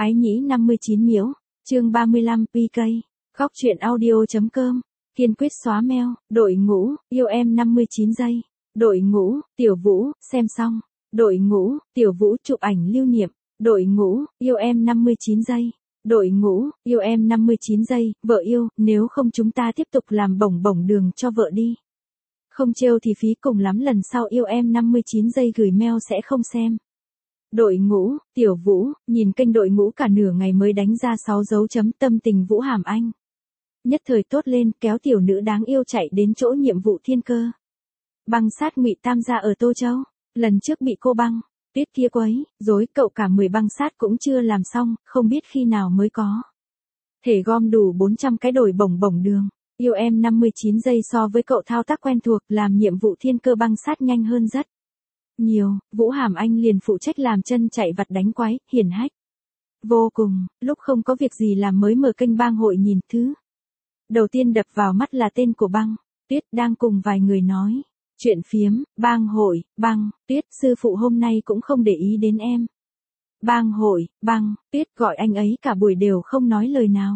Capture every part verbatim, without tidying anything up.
Ái nhĩ năm mươi chín miễu, chương ba mươi lăm pê ca, khóc chuyện audio.com, kiên quyết xóa mail, đội ngũ, yêu em năm mươi chín giây, đội ngũ, Tiểu Vũ, xem xong, đội ngũ, Tiểu Vũ chụp ảnh lưu niệm, đội ngũ, yêu em năm mươi chín giây, đội ngũ, yêu em năm mươi chín giây, vợ yêu, nếu không chúng ta tiếp tục làm bổng bổng đường cho vợ đi. Không trêu thì phí cùng lắm lần sau yêu em năm mươi chín giây gửi mail sẽ không xem. Đội ngũ, Tiểu Vũ, nhìn kênh đội ngũ cả nửa ngày mới đánh ra sáu dấu chấm tâm tình Vũ Hàm Anh. Nhất thời tốt lên, kéo tiểu nữ đáng yêu chạy đến chỗ nhiệm vụ thiên cơ. Băng sát Ngụy Tam gia ở Tô Châu, lần trước bị cô băng, tuyết kia quấy, dối cậu cả mười băng sát cũng chưa làm xong, không biết khi nào mới có. Thể gom đủ bốn trăm cái đổi bổng bổng đường, yêu em năm mươi chín giây so với cậu thao tác quen thuộc làm nhiệm vụ thiên cơ băng sát nhanh hơn rất nhiều, Vũ Hàm Anh liền phụ trách làm chân chạy vặt đánh quái, hiển hách. Vô cùng, lúc không có việc gì làm mới mở kênh bang hội nhìn thứ. Đầu tiên đập vào mắt là tên của băng, Tuyết đang cùng vài người nói. Chuyện phiếm, bang hội, băng, Tuyết, sư phụ hôm nay cũng không để ý đến em. Bang hội, băng, Tuyết gọi anh ấy cả buổi đều không nói lời nào.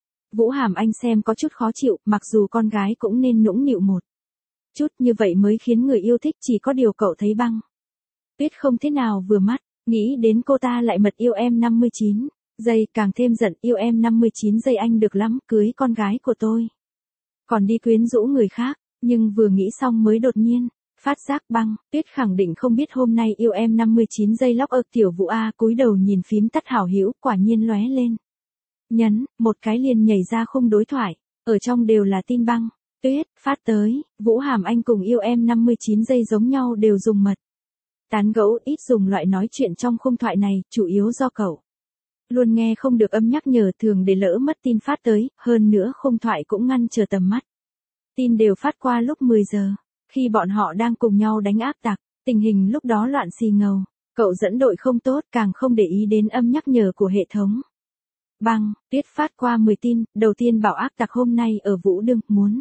Vũ Hàm Anh xem có chút khó chịu, mặc dù con gái cũng nên nũng nịu một chút như vậy mới khiến người yêu thích, chỉ có điều cậu thấy băng. Tuyết không thế nào vừa mắt, nghĩ đến cô ta lại mật yêu em năm mươi chín giây, càng thêm giận, yêu em năm mươi chín giây anh được lắm, cưới con gái của tôi. Còn đi quyến rũ người khác, nhưng vừa nghĩ xong mới đột nhiên phát giác băng, Tuyết khẳng định không biết hôm nay yêu em năm mươi chín giây lóc ơ. Tiểu Vũ a cúi đầu nhìn phím tắt hảo hữu, quả nhiên lóe lên. Nhấn, một cái liền nhảy ra khung đối thoại, ở trong đều là tin băng. Tuyết, phát tới, Vũ Hàm Anh cùng yêu em năm mươi chín giây giống nhau đều dùng mật. Tán gẫu, ít dùng loại nói chuyện trong khung thoại này, chủ yếu do cậu luôn nghe không được âm nhắc nhở, thường để lỡ mất tin phát tới, hơn nữa khung thoại cũng ngăn chờ tầm mắt. Tin đều phát qua lúc mười giờ, khi bọn họ đang cùng nhau đánh ác tặc, tình hình lúc đó loạn xì ngầu, cậu dẫn đội không tốt, càng không để ý đến âm nhắc nhở của hệ thống. Băng, Tuyết phát qua mười tin, đầu tiên bảo ác tặc hôm nay ở Vũ Đương, muốn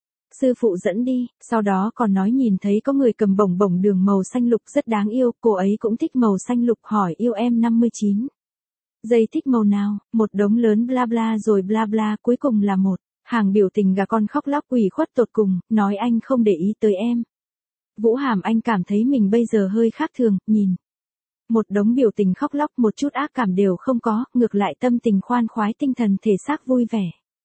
sư phụ dẫn đi, sau đó còn nói nhìn thấy có người cầm bổng bổng đường màu xanh lục rất đáng yêu, cô ấy cũng thích màu xanh lục, hỏi yêu em năm mươi chín giây thích màu nào, một đống lớn bla bla rồi bla bla, cuối cùng là một hàng biểu tình gà con khóc lóc ủy khuất tột cùng, nói anh không để ý tới em. Vũ Hàm Anh cảm thấy mình bây giờ hơi khác thường, nhìn một đống biểu tình khóc lóc, một chút ác cảm đều không có, ngược lại tâm tình khoan khoái, tinh thần thể xác vui vẻ.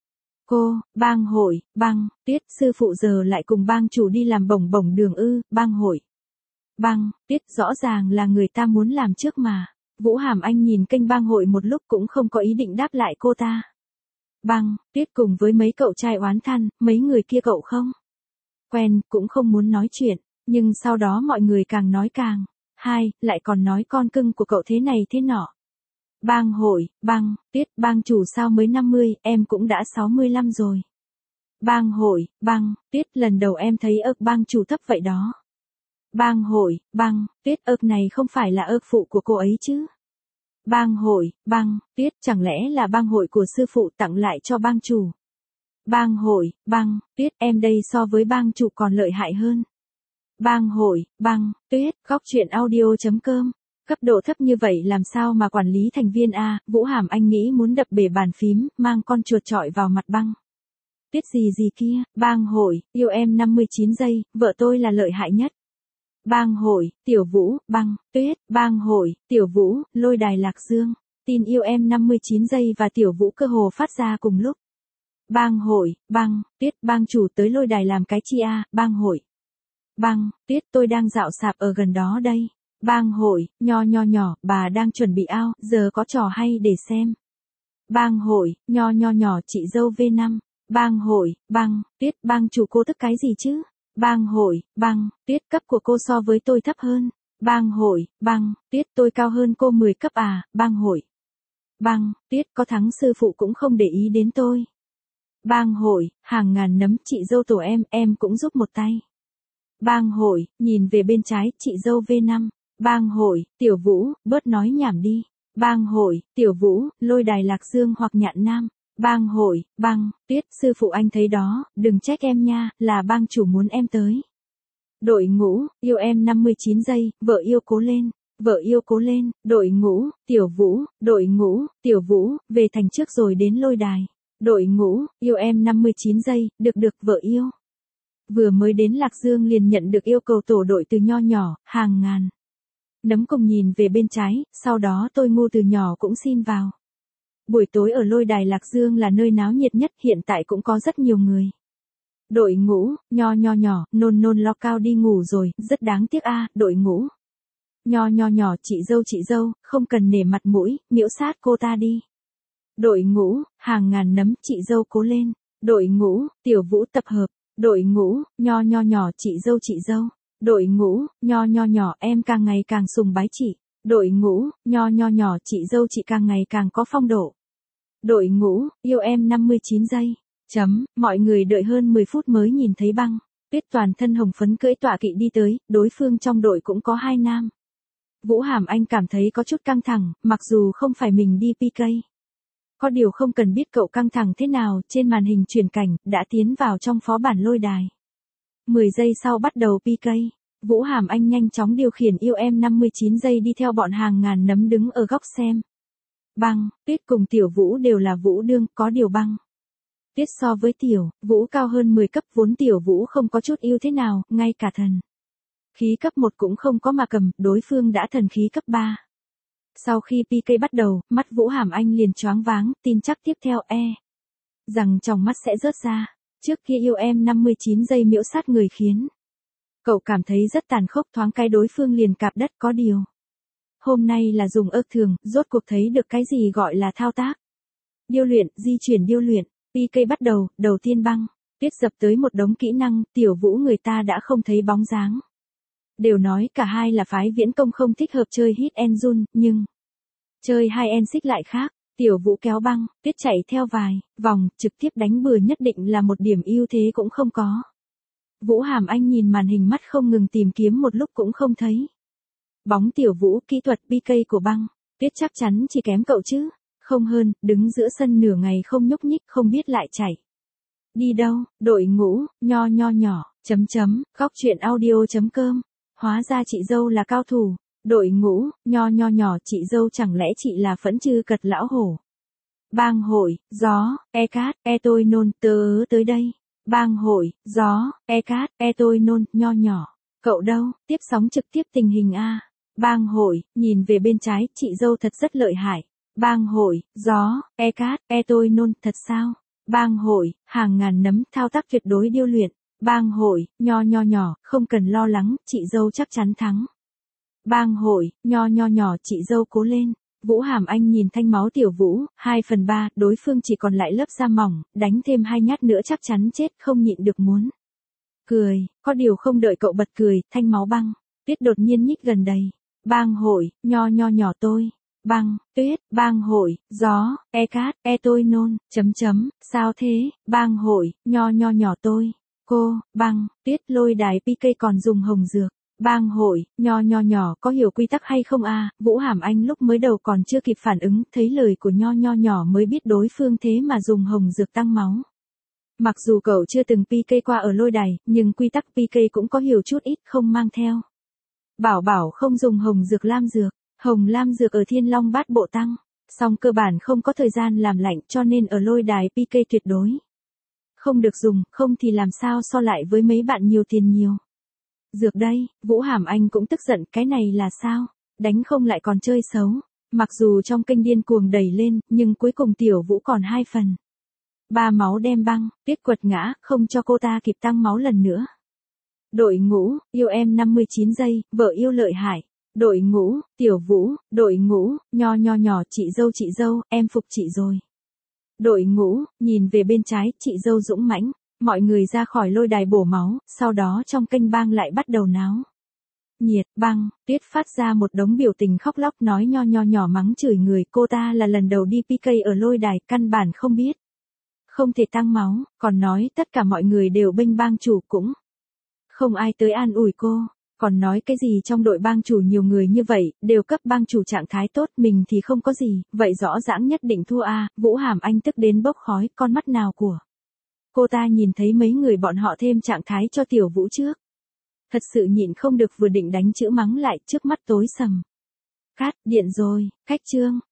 Cô, bang hội, băng, Tuyết, sư phụ giờ lại cùng bang chủ đi làm bổng bổng đường ư, bang hội. Băng, Tuyết, rõ ràng là người ta muốn làm trước mà. Vũ Hàm Anh nhìn kênh bang hội một lúc cũng không có ý định đáp lại cô ta. Băng, Tuyết cùng với mấy cậu trai oán than, mấy người kia cậu không quen, cũng không muốn nói chuyện, nhưng sau đó mọi người càng nói càng hai, lại còn nói con cưng của cậu thế này thế nọ. Bang hội, băng, Tuyết, bang chủ sao mới năm mươi, em cũng đã sáu mươi lăm rồi. Bang hội, băng, Tuyết, lần đầu em thấy ức bang chủ thấp vậy đó. Bang hội, băng, Tuyết, ức này không phải là ức phụ của cô ấy chứ. Bang hội, băng, Tuyết, chẳng lẽ là bang hội của sư phụ tặng lại cho bang chủ. Bang hội, băng, Tuyết, em đây so với bang chủ còn lợi hại hơn. Bang hội, băng, Tuyết, khóc chuyện audio.com. Cấp độ thấp như vậy làm sao mà quản lý thành viên a, Vũ Hàm Anh nghĩ muốn đập bể bàn phím, mang con chuột chọi vào mặt băng. Tuyết gì gì kia, bang hội, yêu em năm mươi chín giây, vợ tôi là lợi hại nhất. Bang hội, Tiểu Vũ, băng, Tuyết, bang hội, Tiểu Vũ, lôi đài Lạc Dương. Tin yêu em năm mươi chín giây và Tiểu Vũ cơ hồ phát ra cùng lúc. Bang hội, băng, Tuyết, bang chủ tới lôi đài làm cái chi a, bang hội. Băng, Tuyết, tôi đang dạo sạp ở gần đó đây. Bang hội, nho nho nhỏ, bà đang chuẩn bị ao, giờ có trò hay để xem. Bang hội, nho nho nhỏ, chị dâu vê năm. Bang hội, băng, Tuyết, bang chủ cô tức cái gì chứ? Bang hội, băng, Tuyết, cấp của cô so với tôi thấp hơn. Bang hội, băng, Tuyết, tôi cao hơn cô mười cấp à, bang hội. Băng, Tuyết, có thắng sư phụ cũng không để ý đến tôi. Bang hội, hàng ngàn nấm, chị dâu tổ em, em cũng giúp một tay. Bang hội, nhìn về bên trái, chị dâu vê năm. Bang hội, Tiểu Vũ, bớt nói nhảm đi. Bang hội, Tiểu Vũ, lôi đài Lạc Dương hoặc Nhạn Nam. Bang hội, băng, Tuyết, sư phụ anh thấy đó, đừng trách em nha, là bang chủ muốn em tới. Đội ngũ, yêu em năm mươi chín giây, vợ yêu cố lên. vợ yêu cố lên, đội ngũ, Tiểu Vũ, đội ngũ, Tiểu Vũ, về thành trước rồi đến lôi đài. Đội ngũ, yêu em năm mươi chín giây, được được vợ yêu. Vừa mới đến Lạc Dương liền nhận được yêu cầu tổ đội từ nho nhỏ, hàng ngàn. Nấm cùng nhìn về bên trái, sau đó tôi ngu từ nhỏ cũng xin vào. Buổi tối ở lôi đài Lạc Dương là nơi náo nhiệt nhất, hiện tại cũng có rất nhiều người. Đội ngũ, nho nho nhỏ, nôn nôn lo cao đi ngủ rồi, rất đáng tiếc a, đội ngũ. Nho nho nhỏ, chị dâu chị dâu, không cần nể mặt mũi, miễu sát cô ta đi. Đội ngũ, hàng ngàn nấm, chị dâu cố lên. Đội ngũ, Tiểu Vũ tập hợp. Đội ngũ, nho nho nhỏ, chị dâu chị dâu. Đội ngũ, nho nho nhỏ, em càng ngày càng sùng bái chị. Đội ngũ, nho nho nhỏ, chị dâu chị càng ngày càng có phong độ. Đội ngũ, yêu em năm mươi chín giây. Chấm, mọi người đợi hơn mười phút mới nhìn thấy Băng Tuyết toàn thân hồng phấn cưỡi tọa kỵ đi tới, đối phương trong đội cũng có hai nam. Vũ Hàm Anh cảm thấy có chút căng thẳng, mặc dù không phải mình đi pê ca. Có điều không cần biết cậu căng thẳng thế nào, trên màn hình chuyển cảnh, đã tiến vào trong phó bản lôi đài. mười giây sau bắt đầu pê ca, Vũ Hàm Anh nhanh chóng điều khiển yêu em năm mươi chín giây đi theo bọn hàng ngàn nấm đứng ở góc xem. Băng Tuyết cùng Tiểu Vũ đều là Vũ đương, có điều Băng Tuyết so với Tiểu Vũ cao hơn mười cấp, vốn Tiểu Vũ không có chút ưu thế nào, ngay cả thần khí cấp một cũng không có mà cầm, đối phương đã thần khí cấp ba. Sau khi pê ca bắt đầu, mắt Vũ Hàm Anh liền choáng váng, tin chắc tiếp theo e rằng trong mắt sẽ rớt ra. Trước kia yêu em năm mươi chín giây miễu sát người khiến cậu cảm thấy rất tàn khốc, thoáng cái đối phương liền cạp đất, có điều hôm nay là dùng ơ thường, rốt cuộc thấy được cái gì gọi là thao tác. Điêu luyện, di chuyển điêu luyện, pê ca bắt đầu, đầu tiên Băng Tuyết dập tới một đống kỹ năng, Tiểu Vũ người ta đã không thấy bóng dáng. Đều nói cả hai là phái viễn công không thích hợp chơi hit and run, nhưng chơi hai en xích lại khác. Tiểu Vũ kéo Băng Tuyết chạy theo vài vòng, trực tiếp đánh bừa nhất định là một điểm ưu thế cũng không có. Vũ Hàm Anh nhìn màn hình mắt không ngừng tìm kiếm một lúc cũng không thấy bóng Tiểu Vũ. Kỹ thuật pê ca của Băng Tuyết chắc chắn chỉ kém cậu chứ, không hơn, đứng giữa sân nửa ngày không nhúc nhích, không biết lại chạy đi đâu. Đội ngũ, nho nho nhỏ, chấm chấm, góc truyện audio chấm com. Hóa ra chị dâu là cao thủ. Đội ngũ, nho nho nhỏ, chị dâu chẳng lẽ chị là phẫn chư cật lão hổ. Bang hội, gió, e cát, e tôi nôn, tớ tới đây. Bang hội, gió, e cát, e tôi nôn, nho nhỏ. Cậu đâu, tiếp sóng trực tiếp tình hình a. Bang hội, nhìn về bên trái, chị dâu thật rất lợi hại. Bang hội, gió, e cát, e tôi nôn, thật sao? Bang hội, hàng ngàn nấm, thao tác tuyệt đối điêu luyện. Bang hội, nho nho nhỏ, không cần lo lắng, chị dâu chắc chắn thắng. Bang hội, nho nho nhỏ, chị dâu cố lên. Vũ Hàm Anh nhìn thanh máu Tiểu Vũ, hai phần ba, đối phương chỉ còn lại lớp da mỏng, đánh thêm hai nhát nữa chắc chắn chết, không nhịn được muốn cười, có điều không đợi cậu bật cười, thanh máu Băng Tuyết đột nhiên nhích gần đầy. Bang hội, nho nho nhỏ tôi. Băng Tuyết, bang hội, gió, e cát, e tôi nôn, chấm chấm, sao thế, bang hội, nho nho nhỏ tôi. Cô, Băng Tuyết, lôi đài pê ca còn dùng hồng dược. Bang hội, nho nho nhỏ, có hiểu quy tắc hay không a? Vũ Hàm Anh lúc mới đầu còn chưa kịp phản ứng, thấy lời của nho nho nhỏ mới biết đối phương thế mà dùng hồng dược tăng máu. Mặc dù cậu chưa từng pê ca qua ở lôi đài, nhưng quy tắc pê ca cũng có hiểu chút ít, không mang theo. Bảo bảo không dùng hồng dược lam dược, hồng lam dược ở Thiên Long Bát Bộ tăng, song cơ bản không có thời gian làm lạnh, cho nên ở lôi đài pê ca tuyệt đối không được dùng, không thì làm sao so lại với mấy bạn nhiều tiền nhiều dược đây. Vũ Hàm Anh cũng tức giận, cái này là sao, đánh không lại còn chơi xấu. Mặc dù trong kênh điên cuồng đẩy lên, nhưng cuối cùng Tiểu Vũ còn hai phần ba máu đem Băng Tuyết quật ngã, không cho cô ta kịp tăng máu lần nữa. Đội ngũ, yêu em năm mươi chín giây, vợ yêu lợi hại. Đội ngũ, Tiểu Vũ, đội ngũ, nho nho nhỏ, chị dâu chị dâu, em phục chị rồi. Đội ngũ, nhìn về bên trái, chị dâu dũng mãnh. Mọi người ra khỏi lôi đài bổ máu, sau đó trong kênh Bang lại bắt đầu náo nhiệt. Băng Tuyết phát ra một đống biểu tình khóc lóc, nói nho nho nhỏ mắng chửi người, cô ta là lần đầu đi pê ca ở lôi đài, căn bản không biết không thể tăng máu, còn nói tất cả mọi người đều bênh bang chủ, cũng không ai tới an ủi cô. Còn nói cái gì trong đội bang chủ nhiều người như vậy, đều cấp bang chủ trạng thái tốt, mình thì không có gì, vậy rõ ràng nhất định thua a. Vũ Hàm Anh tức đến bốc khói, con mắt nào của cô ta nhìn thấy mấy người bọn họ thêm trạng thái cho Tiểu Vũ trước. Thật sự nhịn không được, vừa định đánh chữ mắng lại, trước mắt tối sầm. Cắt điện rồi, khách trương.